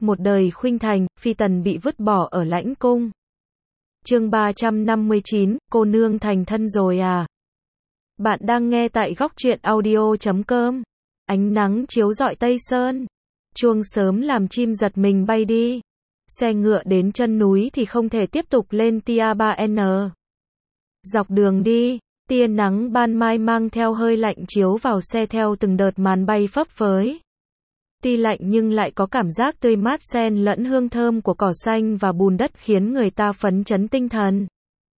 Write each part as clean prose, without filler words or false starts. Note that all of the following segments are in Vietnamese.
Một đời khuynh thành, phi tần bị vứt bỏ ở lãnh cung. Chương 359, cô nương thành thân rồi à? Bạn đang nghe tại góc truyện audio.com. Ánh nắng chiếu rọi Tây Sơn. Chuông sớm làm chim giật mình bay đi. Xe ngựa đến chân núi thì không thể tiếp tục lên Tia 3N. Dọc đường đi, tia nắng ban mai mang theo hơi lạnh chiếu vào xe theo từng đợt màn bay phấp phới. Tuy lạnh nhưng lại có cảm giác tươi mát xen lẫn hương thơm của cỏ xanh và bùn đất khiến người ta phấn chấn tinh thần.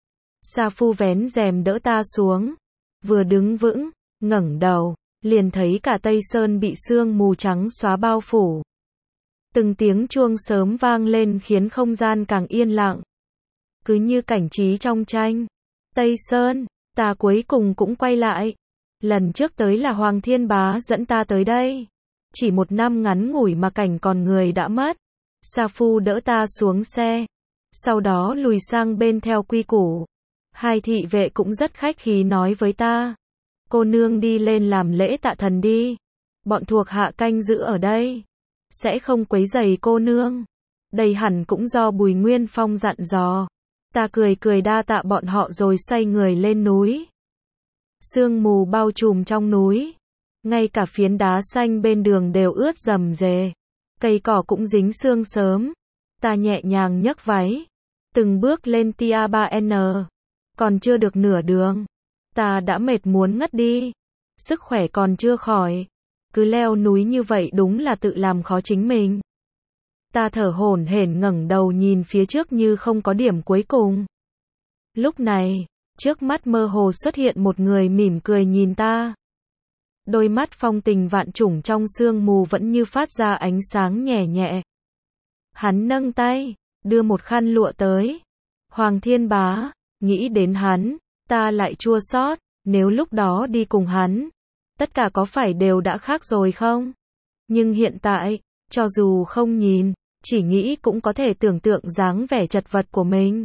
Sa Phu vén rèm đỡ ta xuống. Vừa đứng vững, ngẩng đầu, liền thấy cả Tây Sơn bị sương mù trắng xóa bao phủ. Từng tiếng chuông sớm vang lên khiến không gian càng yên lặng. Cứ như cảnh trí trong tranh. Tây Sơn, ta cuối cùng cũng quay lại. Lần trước tới là Hoàng Thiên Bá dẫn ta tới đây. Chỉ một năm ngắn ngủi mà cảnh còn người đã mất. Sa Phu đỡ ta xuống xe. Sau đó lùi sang bên theo quy củ. Hai thị vệ cũng rất khách khí nói với ta. Cô nương đi lên làm lễ tạ thần đi. Bọn thuộc hạ canh giữ ở đây. Sẽ không quấy rầy cô nương. Đây hẳn cũng do Bùi Nguyên Phong dặn dò. Ta cười cười đa tạ bọn họ rồi xoay người lên núi. Sương mù bao trùm trong núi. Ngay cả phiến đá xanh bên đường đều ướt rầm rề. Cây cỏ cũng dính sương sớm. Ta nhẹ nhàng nhấc váy. Từng bước lên Tia 3N. Còn chưa được nửa đường. Ta đã mệt muốn ngất đi. Sức khỏe còn chưa khỏi. Cứ leo núi như vậy đúng là tự làm khó chính mình. Ta thở hổn hển ngẩng đầu nhìn phía trước như không có điểm cuối cùng. Lúc này, trước mắt mơ hồ xuất hiện một người mỉm cười nhìn ta. Đôi mắt phong tình vạn trùng trong sương mù vẫn như phát ra ánh sáng nhẹ nhẹ. Hắn nâng tay, đưa một khăn lụa tới. Hoàng Thiên Bá, nghĩ đến hắn, ta lại chua xót, nếu lúc đó đi cùng hắn, tất cả có phải đều đã khác rồi không? Nhưng hiện tại, cho dù không nhìn, chỉ nghĩ cũng có thể tưởng tượng dáng vẻ chật vật của mình.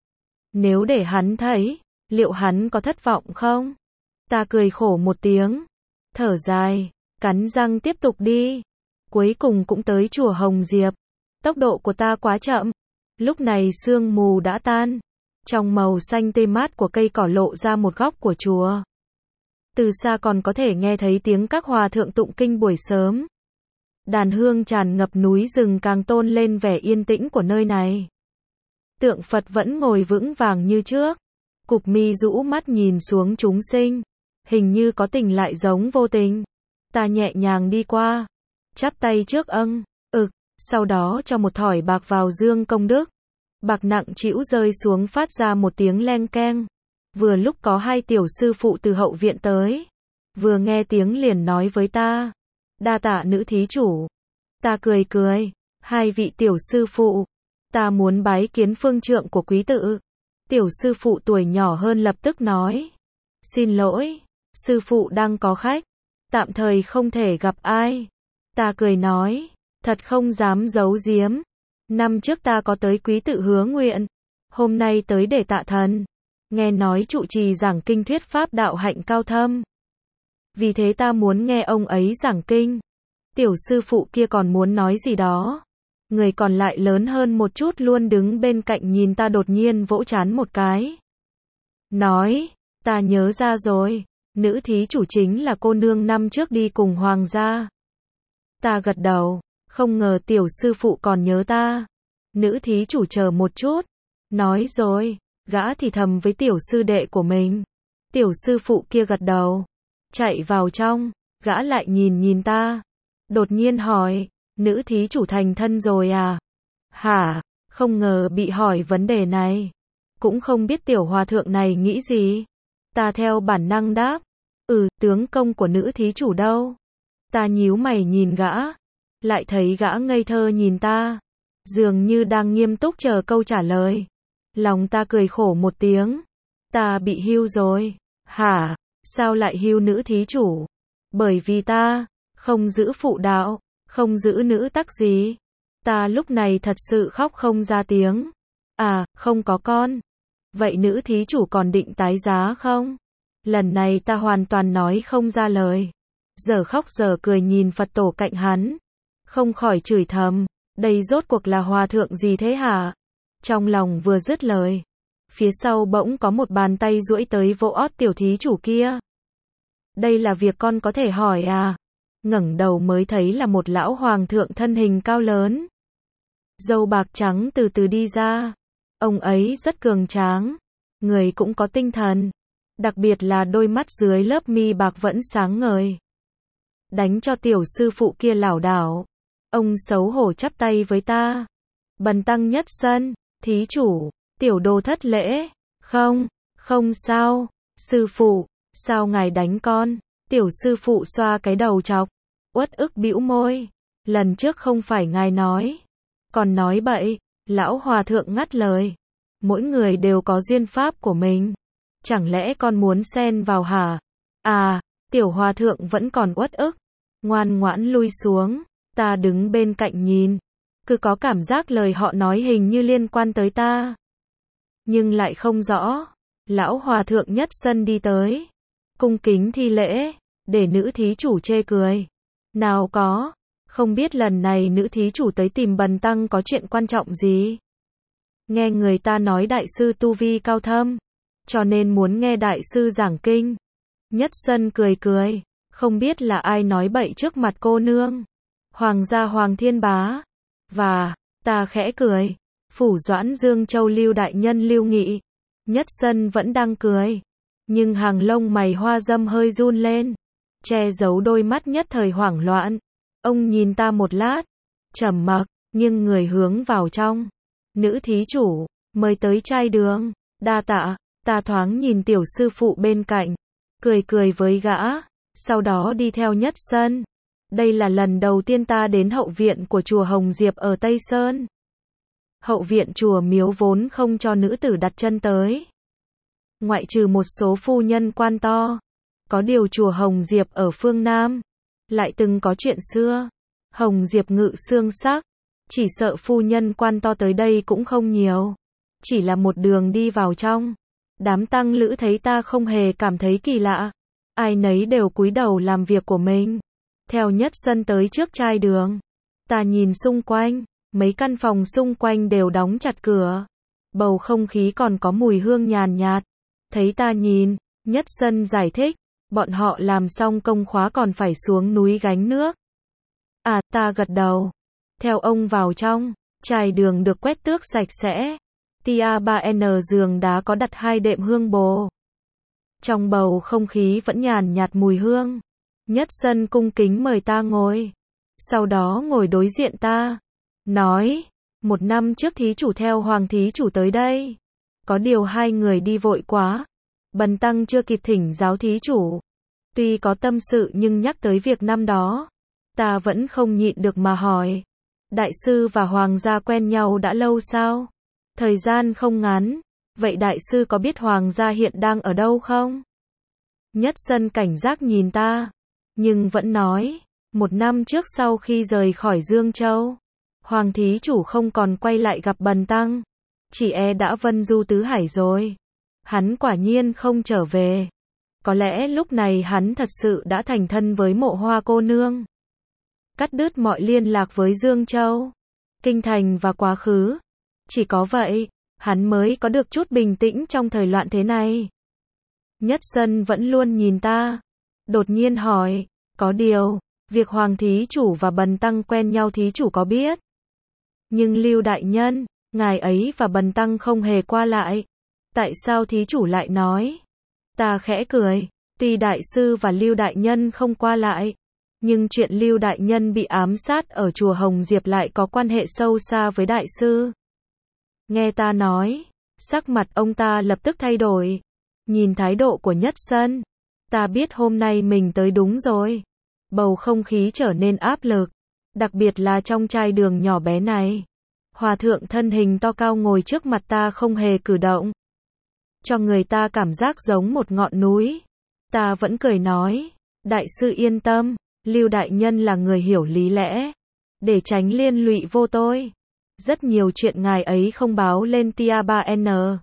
Nếu để hắn thấy, liệu hắn có thất vọng không? Ta cười khổ một tiếng, thở dài, cắn răng tiếp tục đi. Cuối cùng cũng tới chùa Hồng Diệp. Tốc độ của ta quá chậm. Lúc này sương mù đã tan. Trong màu xanh tươi mát của cây cỏ lộ ra một góc của chùa. Từ xa còn có thể nghe thấy tiếng các hòa thượng tụng kinh buổi sớm. Đàn hương tràn ngập núi rừng càng tôn lên vẻ yên tĩnh của nơi này. Tượng Phật vẫn ngồi vững vàng như trước. Cụp mi rũ mắt nhìn xuống chúng sinh. Hình như có tình lại giống vô tình. Ta nhẹ nhàng đi qua. Chắp tay trước sau đó cho một thỏi bạc vào dương công đức. Bạc nặng trĩu rơi xuống phát ra một tiếng leng keng. Vừa lúc có hai tiểu sư phụ từ hậu viện tới. Vừa nghe tiếng liền nói với ta. Đa tạ nữ thí chủ. Ta cười cười. Hai vị tiểu sư phụ. Ta muốn bái kiến phương trượng của quý tự. Tiểu sư phụ tuổi nhỏ hơn lập tức nói. Xin lỗi. Sư phụ đang có khách. Tạm thời không thể gặp ai. Ta cười nói. Thật không dám giấu giếm. Năm trước ta có tới quý tự hứa nguyện. Hôm nay tới để tạ thần. Nghe nói trụ trì giảng kinh thuyết pháp đạo hạnh cao thâm. Vì thế ta muốn nghe ông ấy giảng kinh. Tiểu sư phụ kia còn muốn nói gì đó. Người còn lại lớn hơn một chút luôn đứng bên cạnh nhìn ta đột nhiên vỗ trán một cái. Nói, ta nhớ ra rồi. Nữ thí chủ chính là cô nương năm trước đi cùng hoàng gia. Ta gật đầu. Không ngờ tiểu sư phụ còn nhớ ta. Nữ thí chủ chờ một chút. Nói rồi. Gã thì thầm với tiểu sư đệ của mình. Tiểu sư phụ kia gật đầu. Chạy vào trong. Gã lại nhìn ta. Đột nhiên hỏi. Nữ thí chủ thành thân rồi à? Hả? Không ngờ bị hỏi vấn đề này. Cũng không biết tiểu hòa thượng này nghĩ gì. Ta theo bản năng đáp. Tướng công của nữ thí chủ đâu? Ta nhíu mày nhìn gã. Lại thấy gã ngây thơ nhìn ta. Dường như đang nghiêm túc chờ câu trả lời. Lòng ta cười khổ một tiếng. Ta bị hưu rồi. Hả? Sao lại hưu nữ thí chủ? Bởi vì ta không giữ phụ đạo, không giữ nữ tắc gì. Ta lúc này thật sự khóc không ra tiếng. À, không có con. Vậy nữ thí chủ còn định tái giá không? Lần này ta hoàn toàn nói không ra lời. Giờ khóc giờ cười nhìn Phật tổ cạnh hắn. Không khỏi chửi thầm. Đây rốt cuộc là hòa thượng gì thế hả? Trong lòng vừa dứt lời, phía sau bỗng có một bàn tay duỗi tới vỗ ót tiểu thí chủ kia. Đây là việc con có thể hỏi à? Ngẩng đầu mới thấy là một lão hoàng thượng thân hình cao lớn. Râu bạc trắng từ từ đi ra. Ông ấy rất cường tráng, người cũng có tinh thần. Đặc biệt là đôi mắt dưới lớp mi bạc vẫn sáng ngời. Đánh cho tiểu sư phụ kia lảo đảo. Ông xấu hổ chắp tay với ta. Bần tăng Nhất Sân, thí chủ, tiểu đồ thất lễ. Không, không sao, sư phụ, sao ngài đánh con? Tiểu sư phụ xoa cái đầu chọc, uất ức bĩu môi. Lần trước không phải ngài nói, còn nói bậy. Lão hòa thượng ngắt lời. Mỗi người đều có duyên pháp của mình. Chẳng lẽ con muốn xen vào hả? À, tiểu hòa thượng vẫn còn uất ức. Ngoan ngoãn lui xuống. Ta đứng bên cạnh nhìn. Cứ có cảm giác lời họ nói hình như liên quan tới ta. Nhưng lại không rõ. Lão hòa thượng Nhất Sân đi tới. Cung kính thi lễ. Để nữ thí chủ chê cười. Nào có. Không biết lần này nữ thí chủ tới tìm bần tăng có chuyện quan trọng gì? Nghe người ta nói đại sư tu vi cao thâm, cho nên muốn nghe đại sư giảng kinh. Nhất Sân cười cười, không biết là ai nói bậy trước mặt cô nương. Hoàng gia Hoàng Thiên Bá. Và, ta khẽ cười. Phủ Doãn Dương Châu Lưu đại nhân Lưu Nghị. Nhất Sân vẫn đang cười, nhưng hàng lông mày hoa dâm hơi run lên, che giấu đôi mắt nhất thời hoảng loạn. Ông nhìn ta một lát, trầm mặc, nghiêng người hướng vào trong. Nữ thí chủ, mời tới trai đường. Đa tạ. Ta thoáng nhìn tiểu sư phụ bên cạnh, cười cười với gã, sau đó đi theo Nhất Sân. Đây là lần đầu tiên ta đến hậu viện của chùa Hồng Diệp ở Tây Sơn. Hậu viện chùa miếu vốn không cho nữ tử đặt chân tới, ngoại trừ một số phu nhân quan to. Có điều chùa Hồng Diệp ở phương Nam lại từng có chuyện xưa. Hồng Diệp ngự xương sắc, chỉ sợ phu nhân quan to tới đây cũng không nhiều. Chỉ là một đường đi vào trong, đám tăng lữ thấy ta không hề cảm thấy kỳ lạ. Ai nấy đều cúi đầu làm việc của mình. Theo Nhất Sân tới trước trai đường, ta nhìn xung quanh, mấy căn phòng xung quanh đều đóng chặt cửa. Bầu không khí còn có mùi hương nhàn nhạt. Thấy ta nhìn, Nhất Sân giải thích, bọn họ làm xong công khóa còn phải xuống núi gánh nước. À, ta gật đầu. Theo ông vào trong, trải đường được quét tước sạch sẽ. Tia 3N giường đá có đặt 2 đệm hương bồ. Trong bầu không khí vẫn nhàn nhạt mùi hương. Nhất Sân cung kính mời ta ngồi. Sau đó ngồi đối diện ta. Nói, 1 năm trước thí chủ theo Hoàng thí chủ tới đây. Có điều 2 người đi vội quá. Bần tăng chưa kịp thỉnh giáo thí chủ. Tuy có tâm sự nhưng nhắc tới việc năm đó, ta vẫn không nhịn được mà hỏi. Đại sư và Hoàng gia quen nhau đã lâu sao? Thời gian không ngắn. Vậy đại sư có biết Hoàng gia hiện đang ở đâu không? Nhất Sân cảnh giác nhìn ta, nhưng vẫn nói, 1 năm trước sau khi rời khỏi Dương Châu, Hoàng thí chủ không còn quay lại gặp bần tăng. Chỉ e đã vân du tứ hải rồi. Hắn quả nhiên không trở về. Có lẽ lúc này hắn thật sự đã thành thân với Mộ Hoa cô nương. Cắt đứt mọi liên lạc với Dương Châu, Kinh Thành và quá khứ. Chỉ có vậy, hắn mới có được chút bình tĩnh trong thời loạn thế này. Nhất Sân vẫn luôn nhìn ta, đột nhiên hỏi, có điều, việc Hoàng thí chủ và bần tăng quen nhau thí chủ có biết? Nhưng Lưu đại nhân, ngài ấy và bần tăng không hề qua lại. Tại sao thí chủ lại nói? Ta khẽ cười, tuy đại sư và Lưu đại nhân không qua lại, nhưng chuyện Lưu đại nhân bị ám sát ở chùa Hồng Diệp lại có quan hệ sâu xa với đại sư. Nghe ta nói, sắc mặt ông ta lập tức thay đổi. Nhìn thái độ của Nhất Sân, ta biết hôm nay mình tới đúng rồi. Bầu không khí trở nên áp lực, đặc biệt là trong trai đường nhỏ bé này. Hòa thượng thân hình to cao ngồi trước mặt ta không hề cử động, cho người ta cảm giác giống một ngọn núi. Ta vẫn cười nói, đại sư yên tâm, Lưu đại nhân là người hiểu lý lẽ, để tránh liên lụy vô tôi. Rất nhiều chuyện ngài ấy không báo lên Tia 3N.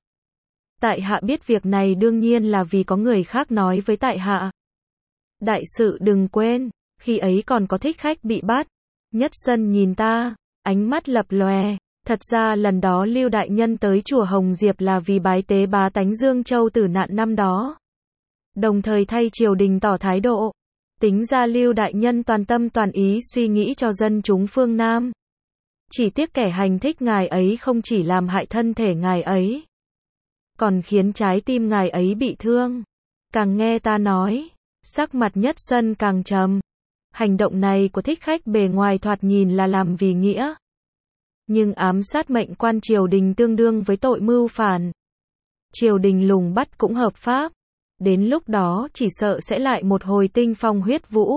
Tại hạ biết việc này đương nhiên là vì có người khác nói với tại hạ. Đại sự đừng quên, khi ấy còn có thích khách bị bắt. Nhất Sân nhìn ta, Ánh mắt lập lòe. Thật ra lần đó Lưu đại nhân tới chùa Hồng Diệp là vì bái tế bá tánh Dương Châu tử nạn năm đó. Đồng thời thay triều đình tỏ thái độ. Tính ra Lưu đại nhân toàn tâm toàn ý suy nghĩ cho dân chúng phương Nam. Chỉ tiếc kẻ hành thích ngài ấy không chỉ làm hại thân thể ngài ấy, còn khiến trái tim ngài ấy bị thương. Càng nghe ta nói, sắc mặt Nhất Sân càng trầm. Hành động này của thích khách bề ngoài thoạt nhìn là làm vì nghĩa, nhưng ám sát mệnh quan triều đình tương đương với tội mưu phản. Triều đình lùng bắt cũng hợp pháp. Đến lúc đó chỉ sợ sẽ lại một hồi tinh phong huyết vũ.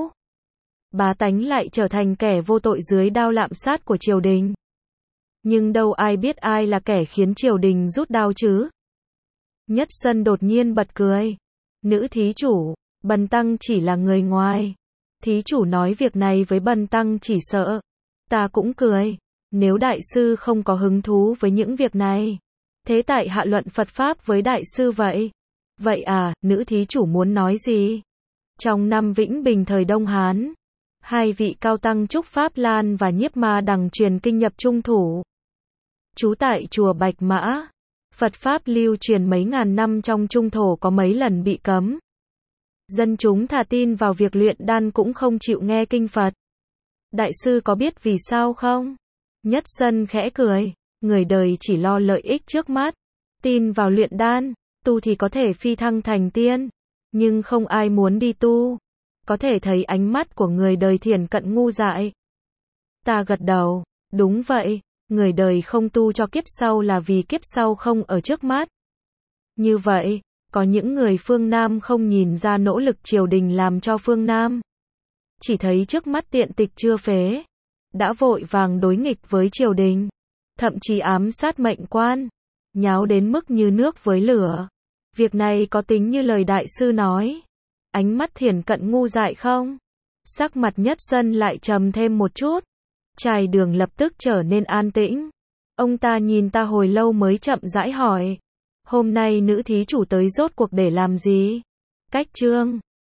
Bá tánh lại trở thành kẻ vô tội dưới đao lạm sát của triều đình. Nhưng đâu ai biết ai là kẻ khiến triều đình rút đao chứ? Nhất Sân đột nhiên bật cười. Nữ thí chủ, bần tăng chỉ là người ngoài. Thí chủ nói việc này với bần tăng chỉ sợ. Ta cũng cười. Nếu đại sư không có hứng thú với những việc này, thế tại hạ luận Phật Pháp với đại sư vậy. Vậy à, nữ thí chủ muốn nói gì? Trong năm Vĩnh Bình thời Đông Hán, hai vị cao tăng Trúc Pháp Lan và Nhiếp Ma Đằng truyền kinh nhập trung thủ. Trú tại chùa Bạch Mã, Phật Pháp lưu truyền mấy ngàn năm trong trung thổ có mấy lần bị cấm. Dân chúng thà tin vào việc luyện đan cũng không chịu nghe kinh Phật. Đại sư có biết vì sao không? Nhất Sân khẽ cười, người đời chỉ lo lợi ích trước mắt, tin vào luyện đan, tu thì có thể phi thăng thành tiên, nhưng không ai muốn đi tu. Có thể thấy ánh mắt của người đời thiển cận ngu dại. Ta gật đầu, đúng vậy, người đời không tu cho kiếp sau là vì kiếp sau không ở trước mắt. Như vậy, có những người phương Nam không nhìn ra nỗ lực triều đình làm cho phương Nam. Chỉ thấy trước mắt tiện tịch chưa phế, đã vội vàng đối nghịch với triều đình, thậm chí ám sát mệnh quan, nháo đến mức như nước với lửa. Việc này có tính như lời đại sư nói, ánh mắt thiển cận ngu dại không? Sắc mặt Nhất Sân lại trầm thêm một chút. Trài Đường lập tức trở nên an tĩnh. Ông ta nhìn ta hồi lâu mới chậm rãi hỏi, hôm nay nữ thí chủ tới rốt cuộc để làm gì? Cách chương